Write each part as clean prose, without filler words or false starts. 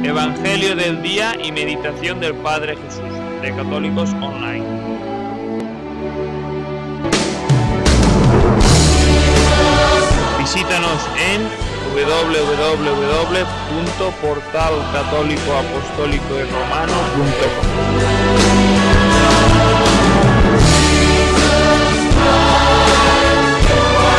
Evangelio del día y meditación del Padre Jesús, de Católicos Online. Visítanos en www.portalcatólicoapostólicoyromano.com.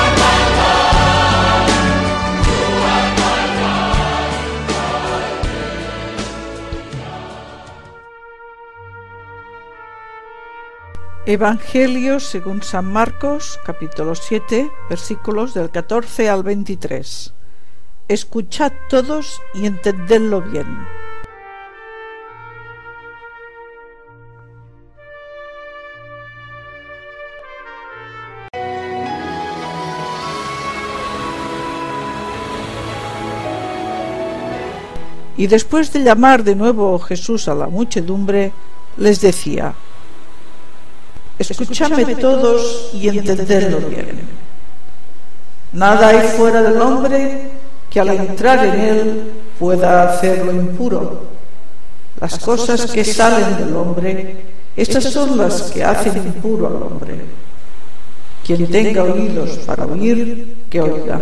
Evangelio según San Marcos, capítulo 7, versículos del 14 al 23. Escuchad todos y entendedlo bien. Y después de llamar de nuevo Jesús a la muchedumbre, les decía: Escuchadme todos y entendedlo bien. Nada hay fuera del hombre que al entrar en él pueda hacerlo impuro. Las cosas que salen del hombre, estas son las que hacen impuro al hombre. Quien tenga oídos para oír, que oiga.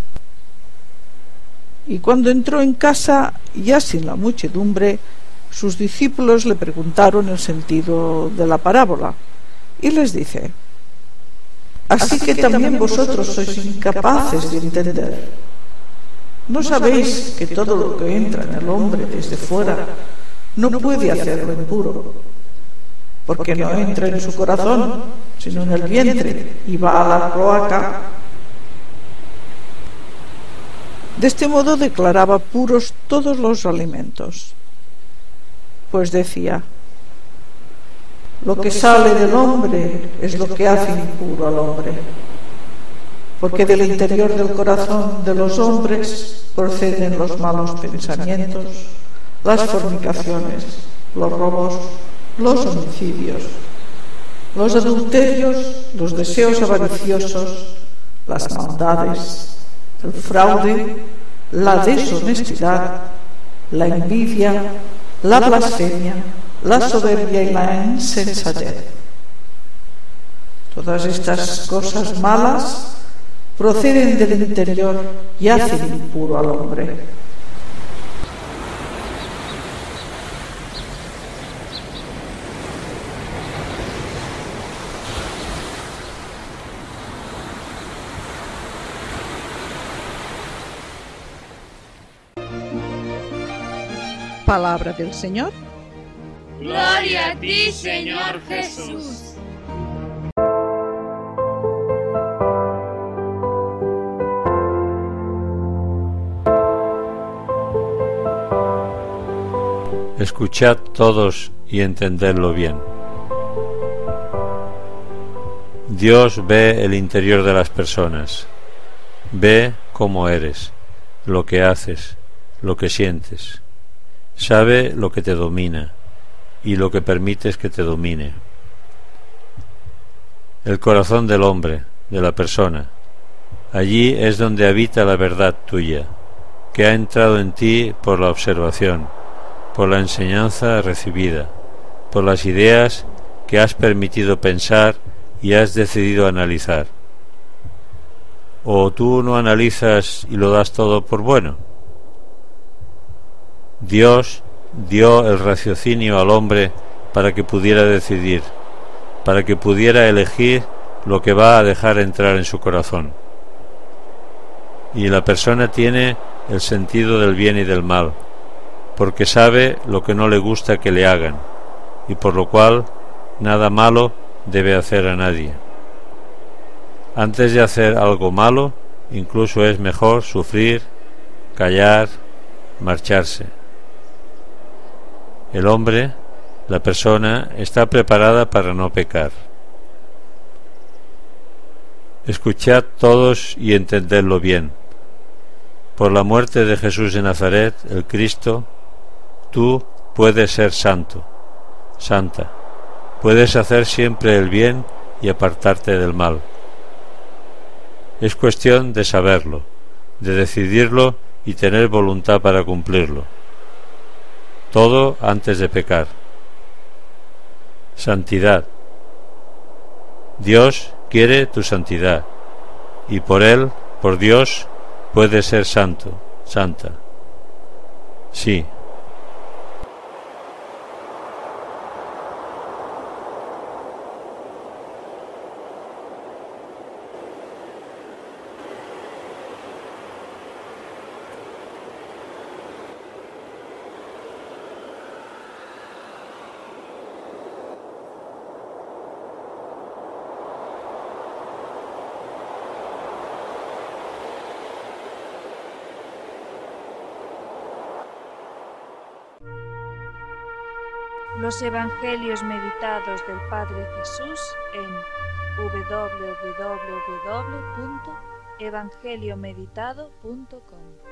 Y cuando entró en casa, ya sin la muchedumbre, sus discípulos le preguntaron el sentido de la parábola. Y les dice: Así que también vosotros sois incapaces de entender. ¿No sabéis que todo lo que entra en el hombre desde fuera no puede hacerlo impuro? Porque no entra en su corazón, sino en el vientre, y va a la cloaca. De este modo declaraba puros todos los alimentos. Pues decía: Lo que sale del hombre es lo que hace impuro al hombre, porque del interior del corazón de los hombres proceden los malos pensamientos, las fornicaciones, los robos, los homicidios, los adulterios, los deseos avariciosos, las maldades, el fraude, la deshonestidad, la envidia, la blasfemia, la soberbia y la insensatez. Todas estas cosas malas proceden del interior y hacen impuro al hombre. Palabra del Señor. Gloria a ti, Señor Jesús. Escuchad todos y entendedlo bien. Dios ve el interior de las personas, ve cómo eres, lo que haces, lo que sientes, sabe lo que te domina y lo que permites que te domine. El corazón del hombre, de la persona, allí es donde habita la verdad tuya, que ha entrado en ti por la observación, por la enseñanza recibida, por las ideas que has permitido pensar y has decidido analizar. ¿O tú no analizas y lo das todo por bueno? Dios dio el raciocinio al hombre para que pudiera decidir, para que pudiera elegir lo que va a dejar entrar en su corazón. Y la persona tiene el sentido del bien y del mal, porque sabe lo que no le gusta que le hagan, y por lo cual nada malo debe hacer a nadie. Antes de hacer algo malo, incluso es mejor sufrir, callar, marcharse. El hombre, la persona, está preparada para no pecar. Escuchad todos y entendedlo bien. Por la muerte de Jesús de Nazaret, el Cristo, tú puedes ser santo, santa. Puedes hacer siempre el bien y apartarte del mal. Es cuestión de saberlo, de decidirlo y tener voluntad para cumplirlo. todo antes de pecar. Santidad. Dios quiere tu santidad, y por Él, por Dios, puedes ser santo, santa. Sí. Los Evangelios meditados del Padre Jesús en www.evangeliomeditado.com.